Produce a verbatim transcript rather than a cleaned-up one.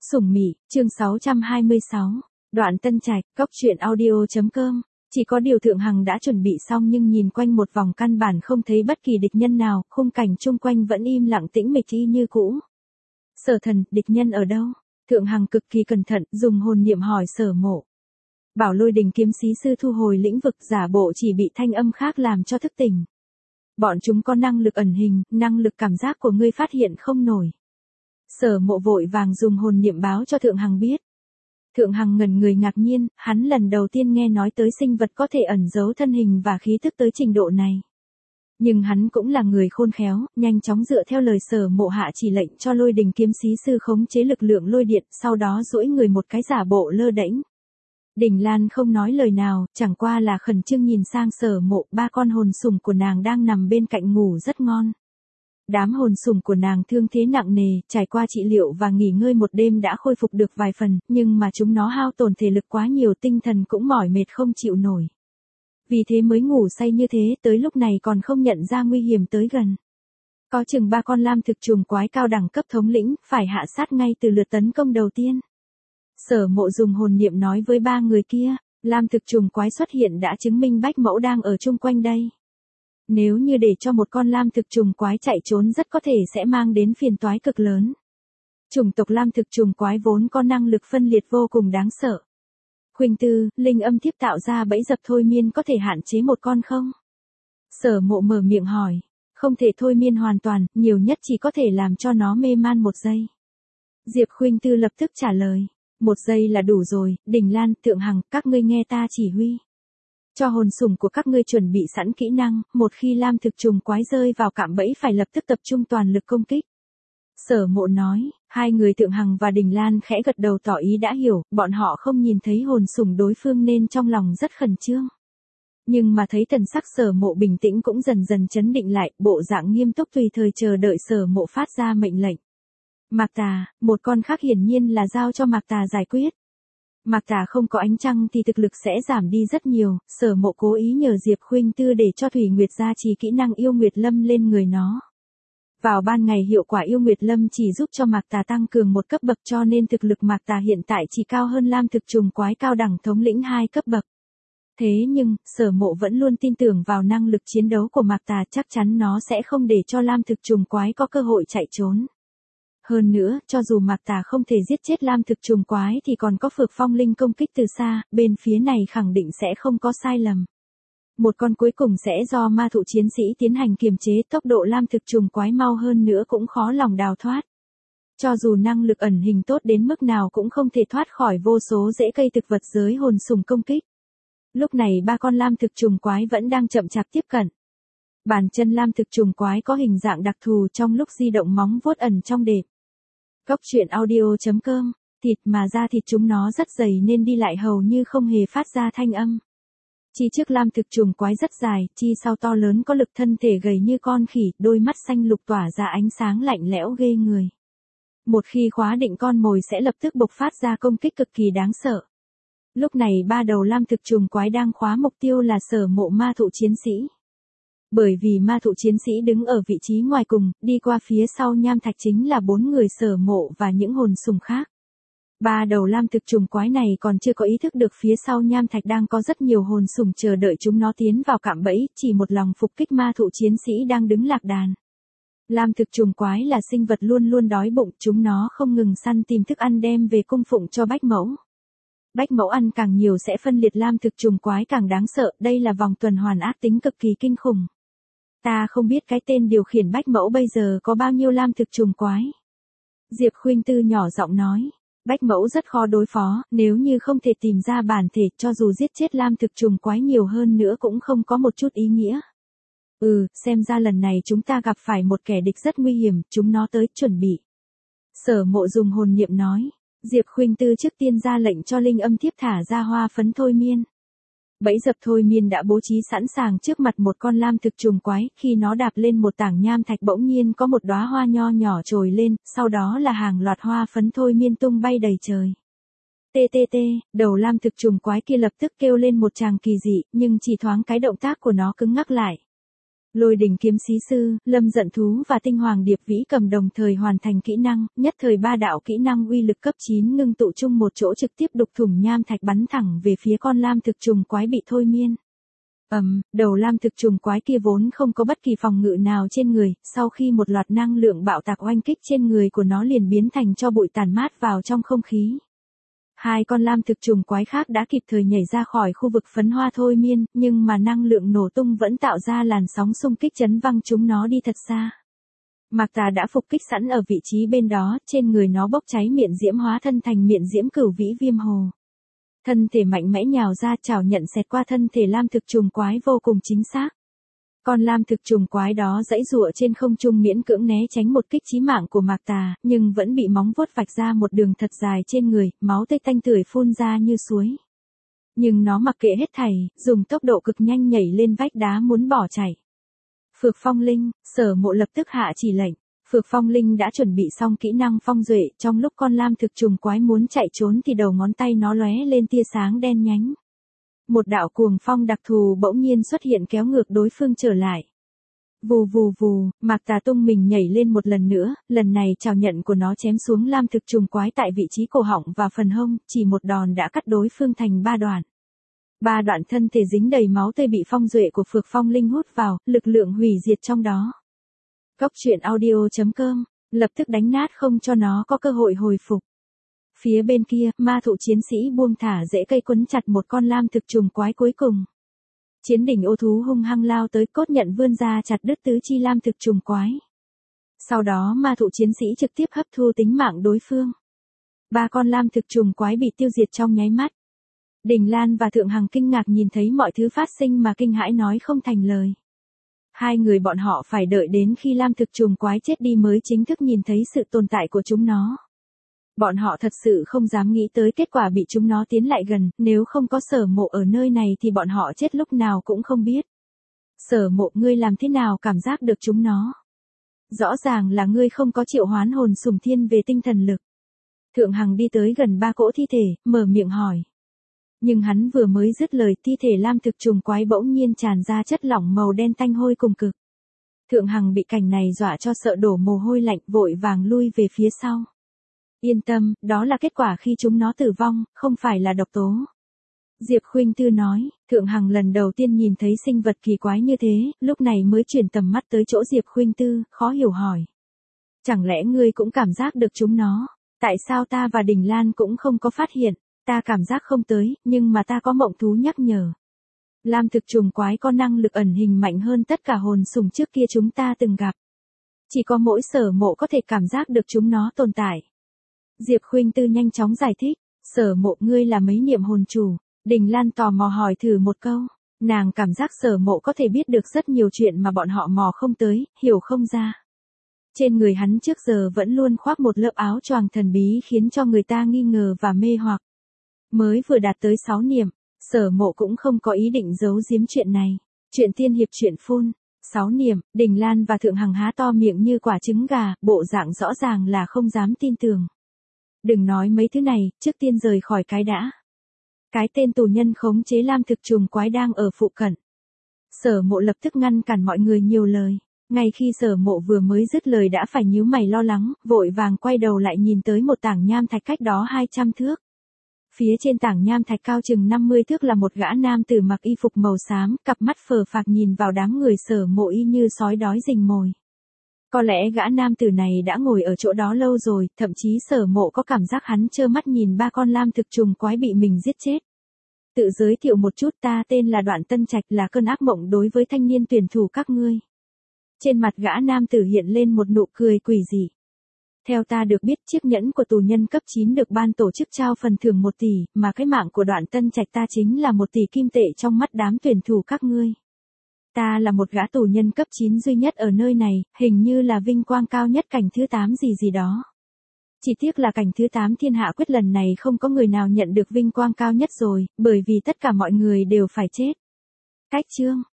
Sủng Mị, chương sáu trăm hai mươi sáu. Đoạn Tân Trạch, Cốc Truyện Audio.com. Chỉ có điều Thượng Hằng đã chuẩn bị xong nhưng nhìn quanh một vòng căn bản không thấy bất kỳ địch nhân nào, khung cảnh chung quanh vẫn im lặng tĩnh mịch y như cũ. Sở Thần, địch nhân ở đâu? Thượng Hằng cực kỳ cẩn thận, dùng hồn niệm hỏi Sở Mộ. Bảo Lôi Đình kiếm sĩ sư thu hồi lĩnh vực, giả bộ chỉ bị thanh âm khác làm cho thức tỉnh. Bọn chúng có năng lực ẩn hình, năng lực cảm giác của ngươi phát hiện không nổi. Sở Mộ vội vàng dùng hồn niệm báo cho Thượng Hằng biết. Thượng Hằng ngẩn người ngạc nhiên, hắn lần đầu tiên nghe nói tới sinh vật có thể ẩn giấu thân hình và khí thức tới trình độ này. Nhưng hắn cũng là người khôn khéo, nhanh chóng dựa theo lời Sở Mộ hạ chỉ lệnh cho Lôi Đình kiếm sĩ sư khống chế lực lượng lôi điện, sau đó duỗi người một cái giả bộ lơ đễnh. Đình Lan không nói lời nào, chẳng qua là khẩn trương nhìn sang Sở Mộ, ba con hồn sủng của nàng đang nằm bên cạnh ngủ rất ngon. Đám hồn sủng của nàng thương thế nặng nề, trải qua trị liệu và nghỉ ngơi một đêm đã khôi phục được vài phần, nhưng mà chúng nó hao tổn thể lực quá nhiều, tinh thần cũng mỏi mệt không chịu nổi. Vì thế mới ngủ say như thế, tới lúc này còn không nhận ra nguy hiểm tới gần. Có chừng ba con lam thực trùng quái cao đẳng cấp thống lĩnh, phải hạ sát ngay từ lượt tấn công đầu tiên. Sở Mộ dùng hồn niệm nói với ba người kia, lam thực trùng quái xuất hiện đã chứng minh Bách Mẫu đang ở chung quanh đây. Nếu như để cho một con lam thực trùng quái chạy trốn rất có thể sẽ mang đến phiền toái cực lớn. Chủng tộc lam thực trùng quái vốn có năng lực phân liệt vô cùng đáng sợ. Khuynh Tư, linh âm thiếp tạo ra bẫy dập thôi miên có thể hạn chế một con không? Sở Mộ mở miệng hỏi, không thể thôi miên hoàn toàn, nhiều nhất chỉ có thể làm cho nó mê man một giây. Diệp Khuynh Tư lập tức trả lời, một giây là đủ rồi, Đình Lan, Thượng Hằng, các ngươi nghe ta chỉ huy. Cho hồn sủng của các ngươi chuẩn bị sẵn kỹ năng, một khi lam thực trùng quái rơi vào cạm bẫy phải lập tức tập trung toàn lực công kích. Sở Mộ nói, hai người Thượng Hằng và Đình Lan khẽ gật đầu tỏ ý đã hiểu, bọn họ không nhìn thấy hồn sủng đối phương nên trong lòng rất khẩn trương. Nhưng mà thấy thần sắc Sở Mộ bình tĩnh cũng dần dần chấn định lại, bộ dạng nghiêm túc tùy thời chờ đợi Sở Mộ phát ra mệnh lệnh. Mạc Tà, một con khác hiển nhiên là giao cho Mạc Tà giải quyết. Mạc Tà không có ánh trăng thì thực lực sẽ giảm đi rất nhiều, Sở Mộ cố ý nhờ Diệp Khuynh Tư để cho Thủy Nguyệt gia trì kỹ năng yêu Nguyệt Lâm lên người nó. Vào ban ngày hiệu quả yêu Nguyệt Lâm chỉ giúp cho Mạc Tà tăng cường một cấp bậc cho nên thực lực Mạc Tà hiện tại chỉ cao hơn lam thực trùng quái cao đẳng thống lĩnh hai cấp bậc. Thế nhưng, Sở Mộ vẫn luôn tin tưởng vào năng lực chiến đấu của Mạc Tà, chắc chắn nó sẽ không để cho lam thực trùng quái có cơ hội chạy trốn. Hơn nữa, cho dù Mạc Tà không thể giết chết lam thực trùng quái thì còn có Phược Phong Linh công kích từ xa, bên phía này khẳng định sẽ không có sai lầm. Một con cuối cùng sẽ do ma thụ chiến sĩ tiến hành kiềm chế, tốc độ lam thực trùng quái mau hơn nữa cũng khó lòng đào thoát. Cho dù năng lực ẩn hình tốt đến mức nào cũng không thể thoát khỏi vô số rễ cây thực vật giới hồn sủng công kích. Lúc này ba con lam thực trùng quái vẫn đang chậm chạp tiếp cận. Bàn chân lam thực trùng quái có hình dạng đặc thù, trong lúc di động móng vuốt ẩn trong đệm. Cốc Truyện Audio.com, thịt mà da thịt chúng nó rất dày nên đi lại hầu như không hề phát ra thanh âm. Chi trước lam thực trùng quái rất dài, chi sau to lớn có lực, thân thể gầy như con khỉ, đôi mắt xanh lục tỏa ra ánh sáng lạnh lẽo ghê người. Một khi khóa định con mồi sẽ lập tức bộc phát ra công kích cực kỳ đáng sợ. Lúc này ba đầu lam thực trùng quái đang khóa mục tiêu là Sở Mộ ma thụ chiến sĩ. Bởi vì ma thụ chiến sĩ đứng ở vị trí ngoài cùng, đi qua phía sau nham thạch chính là bốn người Sở Mộ và những hồn sủng khác. Ba đầu lam thực trùng quái này còn chưa có ý thức được phía sau nham thạch đang có rất nhiều hồn sủng chờ đợi chúng nó tiến vào cạm bẫy, chỉ một lòng phục kích ma thụ chiến sĩ đang đứng lạc đàn. Lam thực trùng quái là sinh vật luôn luôn đói bụng, chúng nó không ngừng săn tìm thức ăn đem về cung phụng cho Bách Mẫu. Bách Mẫu ăn càng nhiều sẽ phân liệt lam thực trùng quái càng đáng sợ, đây là vòng tuần hoàn ác tính cực kỳ kinh khủng. Ta không biết cái tên điều khiển Bách Mẫu bây giờ có bao nhiêu lam thực trùng quái. Diệp Khuynh Tư nhỏ giọng nói, Bách Mẫu rất khó đối phó, nếu như không thể tìm ra bản thể, cho dù giết chết lam thực trùng quái nhiều hơn nữa cũng không có một chút ý nghĩa. Ừ, xem ra lần này chúng ta gặp phải một kẻ địch rất nguy hiểm, chúng nó tới, chuẩn bị. Sở Mộ dùng hồn niệm nói, Diệp Khuynh Tư trước tiên ra lệnh cho linh âm thiếp thả ra hoa phấn thôi miên. Bẫy dập thôi miên đã bố trí sẵn sàng trước mặt một con lam thực trùng quái, khi nó đạp lên một tảng nham thạch bỗng nhiên có một đóa hoa nho nhỏ trồi lên, sau đó là hàng loạt hoa phấn thôi miên tung bay đầy trời. Tê tê tê, đầu lam thực trùng quái kia lập tức kêu lên một tràng kỳ dị, nhưng chỉ thoáng cái động tác của nó cứng ngắc lại. Lôi Đình kiếm sĩ sư, Lâm Giận thú và Tinh Hoàng Điệp Vĩ cầm đồng thời hoàn thành kỹ năng, nhất thời ba đạo kỹ năng uy lực cấp chín ngưng tụ chung một chỗ trực tiếp đục thủng nham thạch bắn thẳng về phía con lam thực trùng quái bị thôi miên. Ầm, um, đầu lam thực trùng quái kia vốn không có bất kỳ phòng ngự nào trên người, sau khi một loạt năng lượng bạo tạc oanh kích trên người của nó liền biến thành cho bụi tàn mát vào trong không khí. Hai con lam thực trùng quái khác đã kịp thời nhảy ra khỏi khu vực phấn hoa thôi miên, nhưng mà năng lượng nổ tung vẫn tạo ra làn sóng xung kích chấn văng chúng nó đi thật xa. Mạc Tà đã phục kích sẵn ở vị trí bên đó, trên người nó bốc cháy miệng diễm hóa thân thành miệng diễm cửu vĩ viêm hồ. Thân thể mạnh mẽ nhào ra chảo nhận xẹt qua thân thể lam thực trùng quái vô cùng chính xác. Con lam thực trùng quái đó giãy giụa trên không trung miễn cưỡng né tránh một kích chí mạng của Mạc Tà, nhưng vẫn bị móng vuốt vạch ra một đường thật dài trên người, máu tươi tanh tưởi phun ra như suối. Nhưng nó mặc kệ hết thảy, dùng tốc độ cực nhanh nhảy lên vách đá muốn bỏ chạy. Phược Phong Linh, Sở Mộ lập tức hạ chỉ lệnh. Phược Phong Linh đã chuẩn bị xong kỹ năng phong duệ, trong lúc con lam thực trùng quái muốn chạy trốn thì đầu ngón tay nó lóe lên tia sáng đen nhánh. Một đạo cuồng phong đặc thù bỗng nhiên xuất hiện kéo ngược đối phương trở lại. Vù vù vù, Mạc Tà tung mình nhảy lên một lần nữa, lần này chảo nhận của nó chém xuống lam thực trùng quái tại vị trí cổ họng và phần hông, chỉ một đòn đã cắt đối phương thành ba đoạn. Ba đoạn thân thể dính đầy máu tươi bị phong duệ của Phược Phong Linh hút vào, lực lượng hủy diệt trong đó. Cốc truyện audio chấm com, lập tức đánh nát không cho nó có cơ hội hồi phục. Phía bên kia, ma thụ chiến sĩ buông thả rễ cây quấn chặt một con lam thực trùng quái cuối cùng. Chiến đỉnh ô thú hung hăng lao tới cốt nhận vươn ra chặt đứt tứ chi lam thực trùng quái. Sau đó ma thụ chiến sĩ trực tiếp hấp thu tính mạng đối phương. Ba con lam thực trùng quái bị tiêu diệt trong nháy mắt. Đình Lan và Thượng Hằng kinh ngạc nhìn thấy mọi thứ phát sinh mà kinh hãi nói không thành lời. Hai người bọn họ phải đợi đến khi lam thực trùng quái chết đi mới chính thức nhìn thấy sự tồn tại của chúng nó. Bọn họ thật sự không dám nghĩ tới kết quả bị chúng nó tiến lại gần, nếu không có Sở Mộ ở nơi này thì bọn họ chết lúc nào cũng không biết. Sở Mộ, ngươi làm thế nào cảm giác được chúng nó? Rõ ràng là ngươi không có triệu hoán hồn sùng thiên về tinh thần lực. Thượng Hằng đi tới gần ba cỗ thi thể, mở miệng hỏi. Nhưng hắn vừa mới dứt lời, thi thể lam thực trùng quái bỗng nhiên tràn ra chất lỏng màu đen tanh hôi cùng cực. Thượng Hằng bị cảnh này dọa cho sợ đổ mồ hôi lạnh, vội vàng lui về phía sau. Yên tâm, đó là kết quả khi chúng nó tử vong, không phải là độc tố. Diệp Khuynh Tư nói, Thượng Hằng lần đầu tiên nhìn thấy sinh vật kỳ quái như thế, lúc này mới chuyển tầm mắt tới chỗ Diệp Khuynh Tư, khó hiểu hỏi. Chẳng lẽ ngươi cũng cảm giác được chúng nó? Tại sao ta và Đình Lan cũng không có phát hiện? Ta cảm giác không tới, nhưng mà ta có mộng thú nhắc nhở. Lam thực trùng quái có năng lực ẩn hình mạnh hơn tất cả hồn sùng trước kia chúng ta từng gặp. Chỉ có mỗi Sở Mộ có thể cảm giác được chúng nó tồn tại. Diệp Khuynh Tư nhanh chóng giải thích, Sở Mộ, ngươi là mấy niệm hồn chủ. Đình Lan tò mò hỏi thử một câu, nàng cảm giác Sở Mộ có thể biết được rất nhiều chuyện mà bọn họ mò không tới, hiểu không ra. Trên người hắn trước giờ vẫn luôn khoác một lớp áo choàng thần bí khiến cho người ta nghi ngờ và mê hoặc. Mới vừa đạt tới sáu niệm, Sở Mộ cũng không có ý định giấu giếm chuyện này. Chuyện tiên hiệp chuyện phun. Sáu niệm, Đình Lan và Thượng Hằng há to miệng như quả trứng gà, bộ dạng rõ ràng là không dám tin tưởng. Đừng nói mấy thứ này, trước tiên rời khỏi cái đã. Cái tên tù nhân khống chế lam thực trùng quái đang ở phụ cận. Sở Mộ lập tức ngăn cản mọi người nhiều lời. Ngay khi Sở Mộ vừa mới dứt lời đã phải nhíu mày lo lắng, vội vàng quay đầu lại nhìn tới một tảng nham thạch cách đó hai trăm thước. Phía trên tảng nham thạch cao chừng năm mươi thước là một gã nam tử mặc y phục màu xám, cặp mắt phờ phạc nhìn vào đám người Sở Mộ y như sói đói rình mồi. Có lẽ gã nam tử này đã ngồi ở chỗ đó lâu rồi, thậm chí Sở Mộ có cảm giác hắn trơ mắt nhìn ba con lam thực trùng quái bị mình giết chết. Tự giới thiệu một chút, ta tên là Đoạn Tân Trạch, là cơn ác mộng đối với thanh niên tuyển thủ các ngươi. Trên mặt gã nam tử hiện lên một nụ cười quỷ dị. Theo ta được biết, chiếc nhẫn của tù nhân cấp chín được ban tổ chức trao phần thưởng một tỷ, mà cái mạng của Đoạn Tân Trạch ta chính là một tỷ kim tệ trong mắt đám tuyển thủ các ngươi. Ta là một gã tù nhân cấp chín duy nhất ở nơi này, hình như là vinh quang cao nhất cảnh thứ tám gì gì đó. Chỉ tiếc là cảnh thứ tám thiên hạ quyết lần này không có người nào nhận được vinh quang cao nhất rồi, bởi vì tất cả mọi người đều phải chết. Cách chương